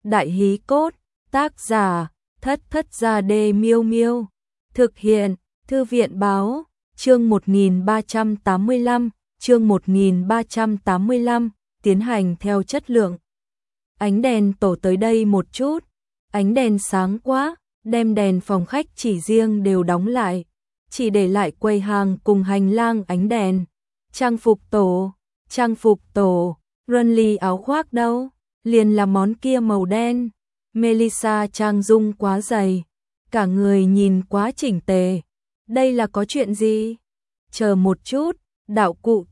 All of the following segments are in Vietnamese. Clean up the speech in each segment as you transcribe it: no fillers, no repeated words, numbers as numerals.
Đại hí cốt, tác giả, Thất Thất Gia Đê Miêu Miêu. Thực hiện, Thư viện báo, chương 1385, chương 1385, tiến hành theo chất lượng. Ánh đèn tổ tới đây một chút, ánh đèn sáng quá, đem đèn phòng khách chỉ riêng đều đóng lại, chỉ để lại quầy hàng cùng hành lang ánh đèn. Trang phục tổ, Runly áo khoác đâu, liền là món kia màu đen. Melissa trang dung quá dày, cả người nhìn quá chỉnh tề. Đây là có chuyện gì? Chờ một chút, đạo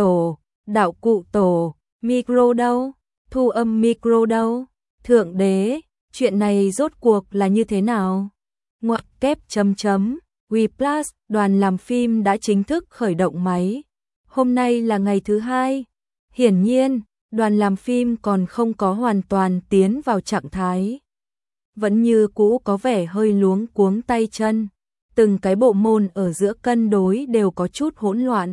cụ tổ, micro đâu? Thu âm micro đâu? Thượng đế, chuyện này rốt cuộc là như thế nào? Ngoặc kép chấm chấm, WePlus, đoàn làm phim đã chính thức khởi động máy. Hôm nay là ngày thứ 2. Hiển nhiên, đoàn làm phim còn không có hoàn toàn tiến vào trạng thái. Vẫn như cũ có vẻ hơi luống cuống tay chân. Từng cái bộ môn ở giữa cân đối đều có chút hỗn loạn.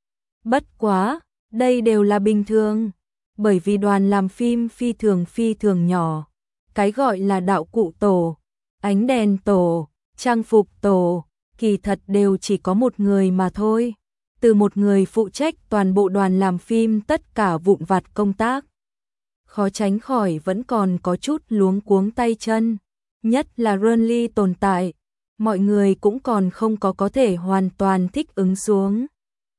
Bất quá, đây đều là bình thường. Bởi vì đoàn làm phim phi thường nhỏ. Cái gọi là đạo cụ tổ, ánh đèn tổ, trang phục tổ, kỳ thật đều chỉ có một người mà thôi. Từ một người phụ trách toàn bộ đoàn làm phim tất cả vụn vặt công tác. Khó tránh khỏi vẫn còn có chút luống cuống tay chân. Nhất là Runly tồn tại, mọi người cũng còn không có thể hoàn toàn thích ứng xuống.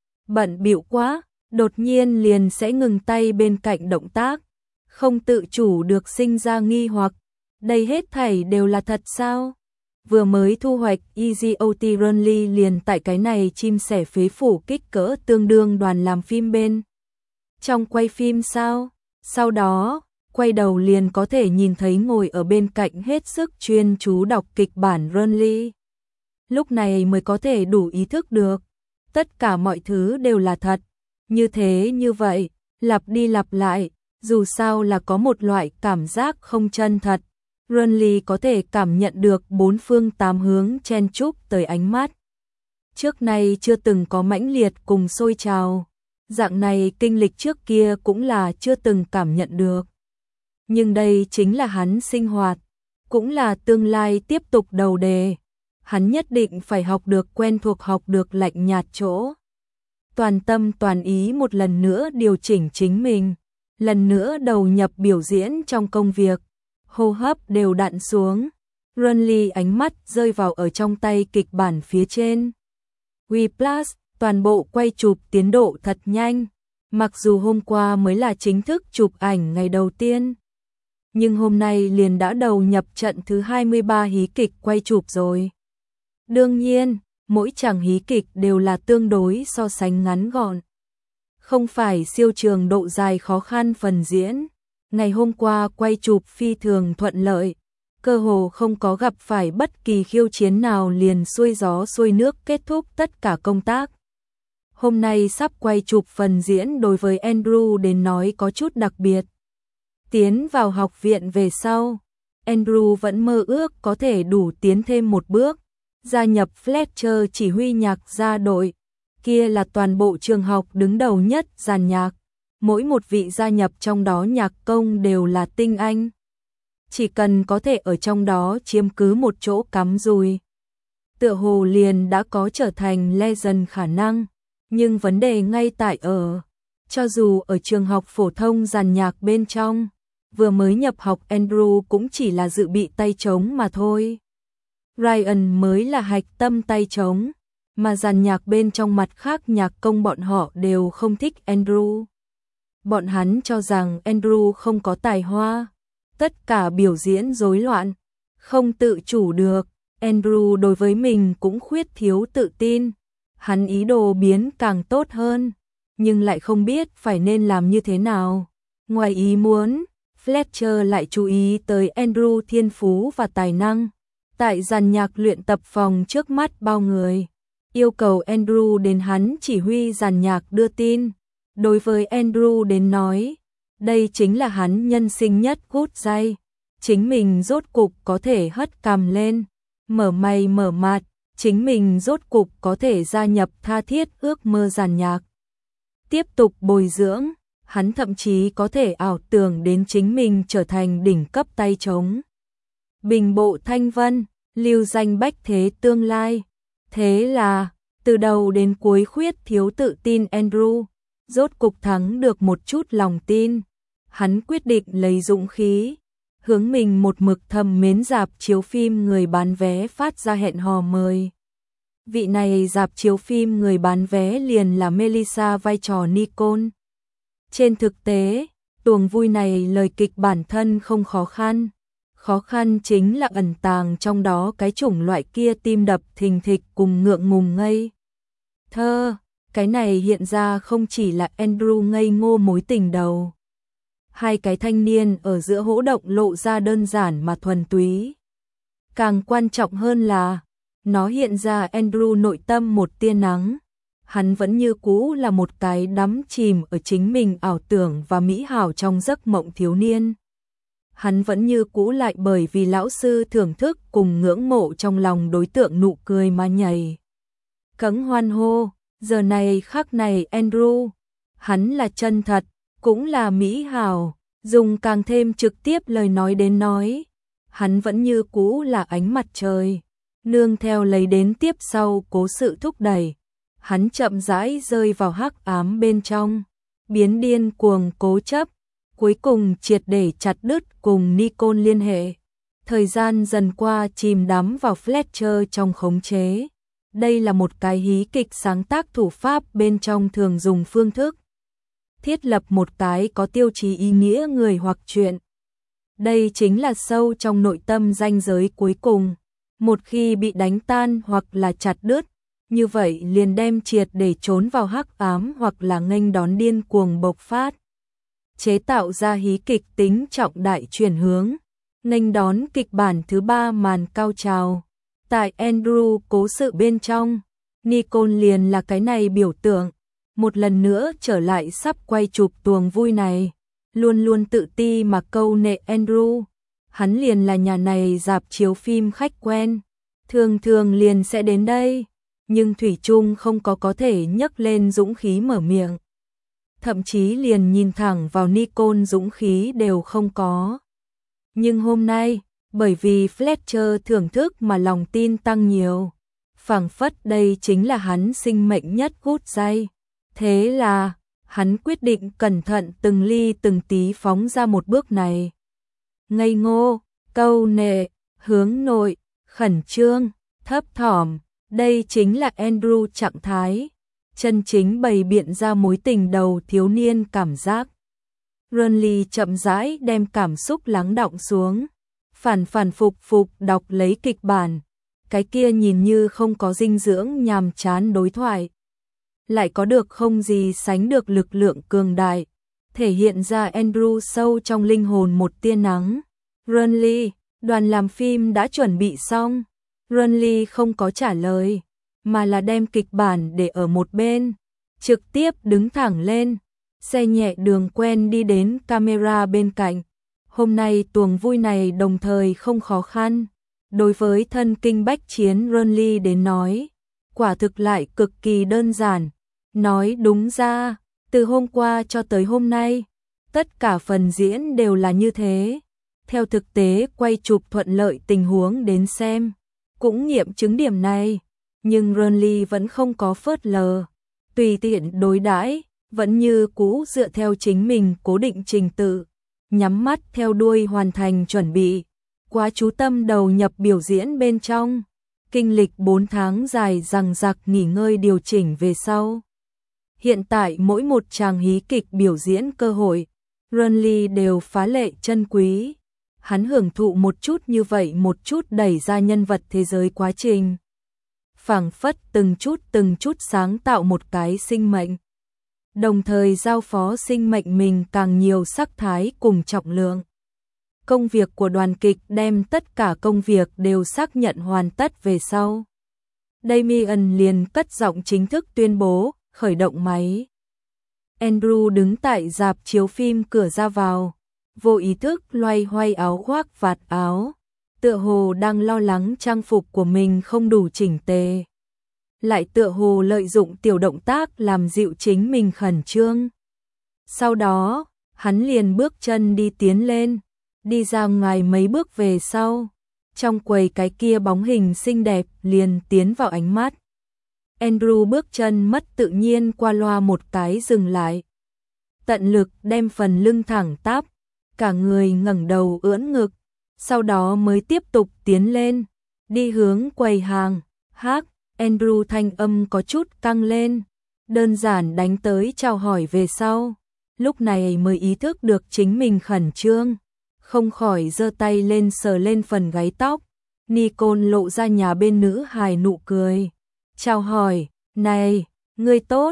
Bận bịu quá, đột nhiên liền sẽ ngừng tay bên cạnh động tác, không tự chủ được sinh ra nghi hoặc, đây hết thảy đều là thật sao? Vừa mới thu hoạch EasyOT Runly liền tại cái này chim sẻ phế phủ kích cỡ tương đương đoàn làm phim bên trong quay phim sao? Sau đó, quay đầu liền có thể nhìn thấy ngồi ở bên cạnh hết sức chuyên chú đọc kịch bản Runly. Lúc này mới có thể đủ ý thức được, tất cả mọi thứ đều là thật. Như thế như vậy, lặp đi lặp lại, dù sao là có một loại cảm giác không chân thật. Runly có thể cảm nhận được bốn phương tám hướng chen chúc tới ánh mắt. Trước nay chưa từng có mãnh liệt cùng sôi trào. Dạng này kinh lịch trước kia cũng là chưa từng cảm nhận được. Nhưng đây chính là hắn sinh hoạt, cũng là tương lai tiếp tục đầu đề. Hắn nhất định phải học được quen thuộc, học được lạnh nhạt chỗ. Toàn tâm toàn ý một lần nữa điều chỉnh chính mình, lần nữa đầu nhập biểu diễn trong công việc, hô hấp đều đặn xuống. Runly ánh mắt rơi vào ở trong tay kịch bản phía trên. WePlus, toàn bộ quay chụp tiến độ thật nhanh, mặc dù hôm qua mới là chính thức chụp ảnh ngày đầu tiên. Nhưng hôm nay liền đã đầu nhập trận thứ 23 hí kịch quay chụp rồi. Đương nhiên, mỗi chàng hí kịch đều là tương đối so sánh ngắn gọn. Không phải siêu trường độ dài khó khăn phần diễn. Ngày hôm qua quay chụp phi thường thuận lợi, cơ hồ không có gặp phải bất kỳ khiêu chiến nào, liền xuôi gió xuôi nước kết thúc tất cả công tác. Hôm nay sắp quay chụp phần diễn đối với Andrew đến nói có chút đặc biệt. Tiến vào học viện về sau, Andrew vẫn mơ ước có thể đủ tiến thêm một bước, gia nhập Fletcher chỉ huy nhạc gia đội, kia là toàn bộ trường học đứng đầu nhất dàn nhạc. Mỗi một vị gia nhập trong đó nhạc công đều là tinh anh. Chỉ cần có thể ở trong đó chiếm cứ một chỗ cắm rùi, tựa hồ liền đã có trở thành legend khả năng. Nhưng vấn đề ngay tại ở, cho dù ở trường học phổ thông dàn nhạc bên trong, vừa mới nhập học Andrew cũng chỉ là dự bị tay trống mà thôi. Ryan mới là hạch tâm tay trống, mà dàn nhạc bên trong mặt khác nhạc công bọn họ đều không thích Andrew. Bọn hắn cho rằng Andrew không có tài hoa, tất cả biểu diễn rối loạn, không tự chủ được. Andrew đối với mình cũng khuyết thiếu tự tin, hắn ý đồ biến càng tốt hơn, nhưng lại không biết phải nên làm như thế nào. Ngoài ý muốn, Fletcher lại chú ý tới Andrew thiên phú và tài năng. Tại dàn nhạc luyện tập phòng trước mắt bao người, yêu cầu Andrew đến hắn chỉ huy dàn nhạc đưa tin. Đối với Andrew đến nói, đây chính là hắn nhân sinh nhất gút giây. Chính mình rốt cục có thể hất cằm lên, mở mày mở mặt, chính mình rốt cục có thể gia nhập tha thiết ước mơ dàn nhạc. Tiếp tục bồi dưỡng, Hắn thậm chí có thể ảo tưởng đến chính mình trở thành đỉnh cấp tay trống. Bình bộ thanh vân, lưu danh bách thế tương lai. Thế là, từ đầu đến cuối khuyết thiếu tự tin Andrew, rốt cục thắng được một chút lòng tin. Hắn quyết định lấy dũng khí, hướng mình một mực thầm mến rạp chiếu phim người bán vé phát ra hẹn hò mời. Vị này rạp chiếu phim người bán vé liền là Melissa vai trò Nicole. Trên thực tế, tuồng vui này lời kịch bản thân không khó khăn. Khó khăn chính là ẩn tàng trong đó cái chủng loại kia tim đập thình thịch cùng ngượng ngùng ngây thơ. Cái này hiện ra không chỉ là Andrew ngây ngô mối tình đầu. Hai cái thanh niên ở giữa hỗ động lộ ra đơn giản mà thuần túy. Càng quan trọng hơn là, nó hiện ra Andrew nội tâm một tia nắng. Hắn vẫn như cũ là một cái đắm chìm ở chính mình ảo tưởng và mỹ hảo trong giấc mộng thiếu niên. Hắn vẫn như cũ lại bởi vì lão sư thưởng thức cùng ngưỡng mộ trong lòng đối tượng nụ cười mà nhảy cẫng hoan hô. Giờ này khắc này Andrew, hắn là chân thật, cũng là mỹ hảo, dùng càng thêm trực tiếp lời nói đến nói. Hắn vẫn như cũ là ánh mặt trời, nương theo lấy đến tiếp sau cố sự thúc đẩy. Hắn chậm rãi rơi vào hắc ám bên trong, biến điên cuồng cố chấp, cuối cùng triệt để chặt đứt cùng Nicole liên hệ. Thời gian dần qua chìm đắm vào Fletcher trong khống chế. Đây là một cái hí kịch sáng tác thủ pháp bên trong thường dùng phương thức thiết lập một cái có tiêu chí ý nghĩa người hoặc chuyện. Đây chính là sâu trong nội tâm ranh giới cuối cùng. Một khi bị đánh tan hoặc là chặt đứt, như vậy liền đem triệt để trốn vào hắc ám hoặc là nghênh đón điên cuồng bộc phát. Chế tạo ra hí kịch tính trọng đại chuyển hướng, nghênh đón kịch bản thứ 3 màn cao trào. Tại Andrew cố sự bên trong, Nicole liền là cái này biểu tượng, một lần nữa trở lại sắp quay chụp tuồng vui này, luôn luôn tự ti mà câu nệ Andrew. Hắn liền là nhà này rạp chiếu phim khách quen, thường thường liền sẽ đến đây, nhưng thủy chung không có thể nhấc lên dũng khí mở miệng. Thậm chí liền nhìn thẳng vào Nicole dũng khí đều không có. Nhưng hôm nay, bởi vì Fletcher thưởng thức mà lòng tin tăng nhiều, phảng phất đây chính là hắn sinh mệnh nhất gút dây. Thế là, hắn quyết định cẩn thận từng ly từng tí phóng ra một bước này. Ngây ngô, câu nệ, hướng nội, khẩn trương, thấp thỏm, đây chính là Andrew trạng thái, chân chính bày biện ra mối tình đầu thiếu niên cảm giác. Ronly chậm rãi đem cảm xúc lắng đọng xuống, phản phục đọc lấy kịch bản, cái kia nhìn như không có dinh dưỡng nhàm chán đối thoại. Lại có được không gì sánh được lực lượng cường đại, thể hiện ra Andrew sâu trong linh hồn một tia nắng. Ronly, đoàn làm phim đã chuẩn bị xong. Ronly không có trả lời, mà là đem kịch bản để ở một bên, trực tiếp đứng thẳng lên, xe nhẹ đường quen đi đến camera bên cạnh. Hôm nay tuồng vui này đồng thời không khó khăn. Đối với thân kinh bách chiến Ronly đến nói, quả thực lại cực kỳ đơn giản. Nói đúng ra, từ hôm qua cho tới hôm nay, tất cả phần diễn đều là như thế. Theo thực tế quay chụp thuận lợi tình huống đến xem, cũng nghiệm chứng điểm này, nhưng Ronly vẫn không có phớt lờ, tùy tiện đối đãi, vẫn như cũ dựa theo chính mình cố định trình tự, nhắm mắt theo đuôi hoàn thành chuẩn bị, quá chú tâm đầu nhập biểu diễn bên trong, kinh lịch 4 tháng dài dằng dặc nghỉ ngơi điều chỉnh về sau. Hiện tại mỗi một tràng hí kịch biểu diễn cơ hội, Ronly đều phá lệ chân quý. Hắn hưởng thụ một chút như vậy một chút đẩy ra nhân vật thế giới quá trình. Phảng phất từng chút sáng tạo một cái sinh mệnh. Đồng thời giao phó sinh mệnh mình càng nhiều sắc thái cùng trọng lượng. Công việc của đoàn kịch đem tất cả công việc đều xác nhận hoàn tất về sau. Damien liền cất giọng chính thức tuyên bố, khởi động máy. Andrew đứng tại rạp chiếu phim cửa ra vào, vô ý thức loay hoay áo khoác vạt áo, tựa hồ đang lo lắng trang phục của mình không đủ chỉnh tề. Lại tựa hồ lợi dụng tiểu động tác làm dịu chính mình khẩn trương. Sau đó, hắn liền bước chân đi tiến lên, đi ra ngoài mấy bước về sau. Trong quầy cái kia bóng hình xinh đẹp liền tiến vào ánh mắt. Andrew bước chân mất tự nhiên qua loa một cái dừng lại. Tận lực đem phần lưng thẳng tắp, cả người ngẩng đầu ưỡn ngực, sau đó mới tiếp tục tiến lên, đi hướng quầy hàng. Andrew thanh âm có chút căng lên, đơn giản đánh tới chào hỏi về sau. Lúc này mới ý thức được chính mình khẩn trương, không khỏi giơ tay lên sờ lên phần gáy tóc. Nicole lộ ra nhà bên nữ hài nụ cười. Chào hỏi, này, ngươi tốt,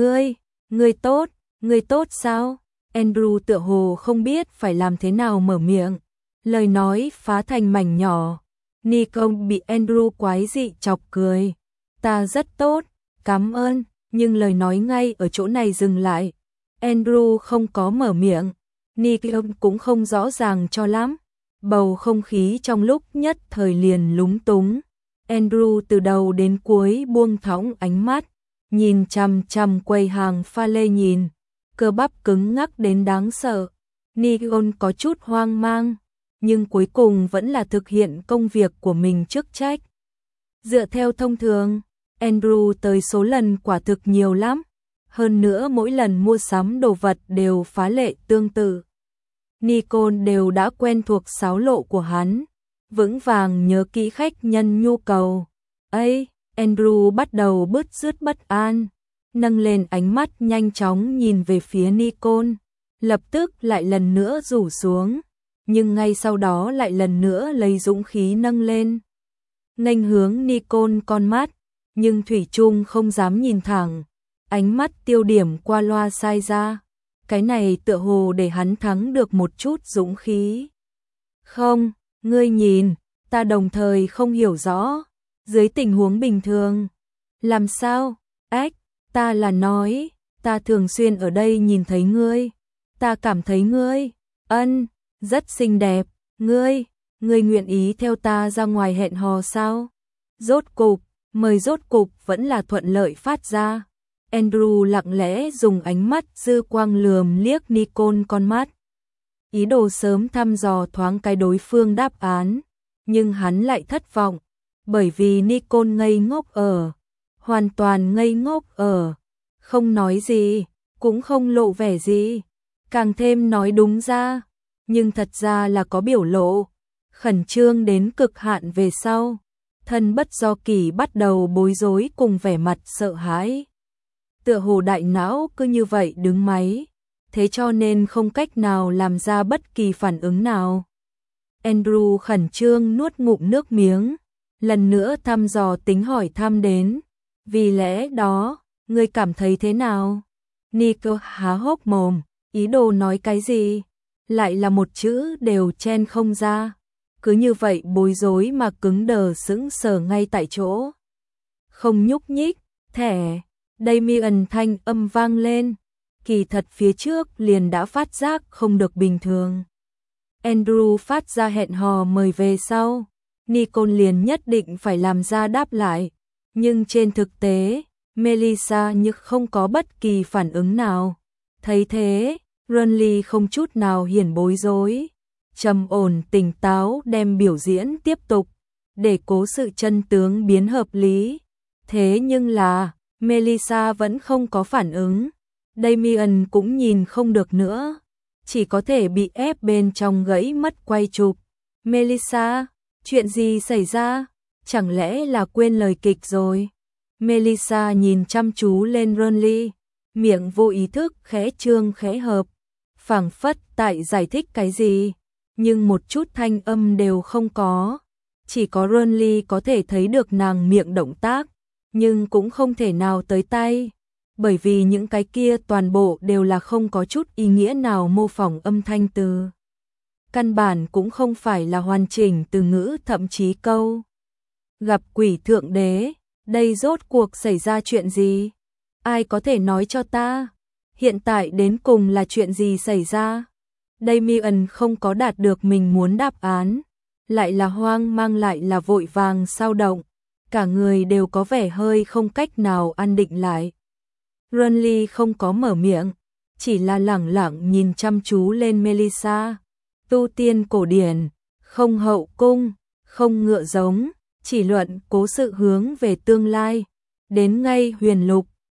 ngươi tốt sao? Andrew tựa hồ không biết phải làm thế nào mở miệng. Lời nói phá thành mảnh nhỏ. Nicole bị Andrew quái dị chọc cười. Ta rất tốt, cảm ơn, nhưng lời nói ngay ở chỗ này dừng lại. Andrew không có mở miệng. Nicole cũng không rõ ràng cho lắm. Bầu không khí trong lúc nhất thời liền lúng túng. Andrew từ đầu đến cuối buông thõng ánh mắt, nhìn chằm chằm quầy hàng pha lê nhìn, cơ bắp cứng ngắc đến đáng sợ. Nicole có chút hoang mang, nhưng cuối cùng vẫn là thực hiện công việc của mình chức trách. Dựa theo thông thường, Andrew tới số lần quả thực nhiều lắm, hơn nữa mỗi lần mua sắm đồ vật đều phá lệ tương tự. Nicole đều đã quen thuộc xáo lộ của hắn, vững vàng nhớ kỹ khách nhân nhu cầu. Ấy, Andrew bắt đầu bứt rứt bất an, nâng lên ánh mắt nhanh chóng nhìn về phía Nicole, lập tức lại lần nữa rủ xuống, nhưng ngay sau đó lại lần nữa lấy dũng khí nâng lên. Nghênh hướng Nicole con mắt, nhưng thủy chung không dám nhìn thẳng, ánh mắt tiêu điểm qua loa sai ra. Cái này tựa hồ để hắn thắng được một chút dũng khí. Không, ngươi nhìn, ta đồng thời không hiểu rõ, dưới tình huống bình thường. Làm sao? Ta là nói, ta thường xuyên ở đây nhìn thấy ngươi. Ta cảm thấy ngươi, rất xinh đẹp. Ngươi nguyện ý theo ta ra ngoài hẹn hò sao? Rốt cục vẫn là thuận lợi phát ra. Andrew lặng lẽ dùng ánh mắt dư quang lườm liếc Nicole con mắt. Ý đồ sớm thăm dò thoáng cái đối phương đáp án, nhưng hắn lại thất vọng, bởi vì Nicole ngây ngốc ở, hoàn toàn ngây ngốc ở, không nói gì, cũng không lộ vẻ gì, càng thêm nói đúng ra, nhưng thật ra là có biểu lộ, khẩn trương đến cực hạn về sau, thân bất do kỷ bắt đầu bối rối cùng vẻ mặt sợ hãi. Tựa hồ đại não cứ như vậy đứng máy, thế cho nên không cách nào làm ra bất kỳ phản ứng nào. Andrew khẩn trương nuốt ngụm nước miếng, lần nữa thăm dò tính hỏi thăm đến. Vì lẽ đó, ngươi cảm thấy thế nào? Nicole há hốc mồm, ý đồ nói cái gì? Lại là một chữ đều chen không ra. Cứ như vậy bối rối mà cứng đờ sững sờ ngay tại chỗ. Không nhúc nhích, thẻ. Damien thanh âm vang lên, kỳ thật phía trước liền đã phát giác không được bình thường. Andrew phát ra hẹn hò mời về sau, Nicole liền nhất định phải làm ra đáp lại, nhưng trên thực tế, Melissa như không có bất kỳ phản ứng nào. Thấy thế, Ronly không chút nào hiển bối rối, trầm ổn tỉnh táo đem biểu diễn tiếp tục, để cố sự chân tướng biến hợp lý. Thế nhưng là Melissa vẫn không có phản ứng. Damien cũng nhìn không được nữa, chỉ có thể bị ép bên trong gãy mất quay chụp. Melissa, chuyện gì xảy ra? Chẳng lẽ là quên lời kịch rồi? Melissa nhìn chăm chú lên Ronly, miệng vô ý thức khẽ trương khẽ hợp, phảng phất tại giải thích cái gì, nhưng một chút thanh âm đều không có. Chỉ có Ronly có thể thấy được nàng miệng động tác, nhưng cũng không thể nào tới tay, bởi vì những cái kia toàn bộ đều là không có chút ý nghĩa nào mô phỏng âm thanh từ. Căn bản cũng không phải là hoàn chỉnh từ ngữ thậm chí câu. Gặp quỷ thượng đế, đây rốt cuộc xảy ra chuyện gì? Ai có thể nói cho ta? Hiện tại đến cùng là chuyện gì xảy ra? Damien không có đạt được mình muốn đáp án, lại là hoang mang lại là vội vàng sao động. Cả người đều có vẻ hơi không cách nào an định lại. Ronly không có mở miệng, chỉ là lẳng lặng nhìn chăm chú lên Melissa. Tu tiên cổ điển, không hậu cung, không ngựa giống, chỉ luận cố sự hướng về tương lai. Đến ngay huyền lục,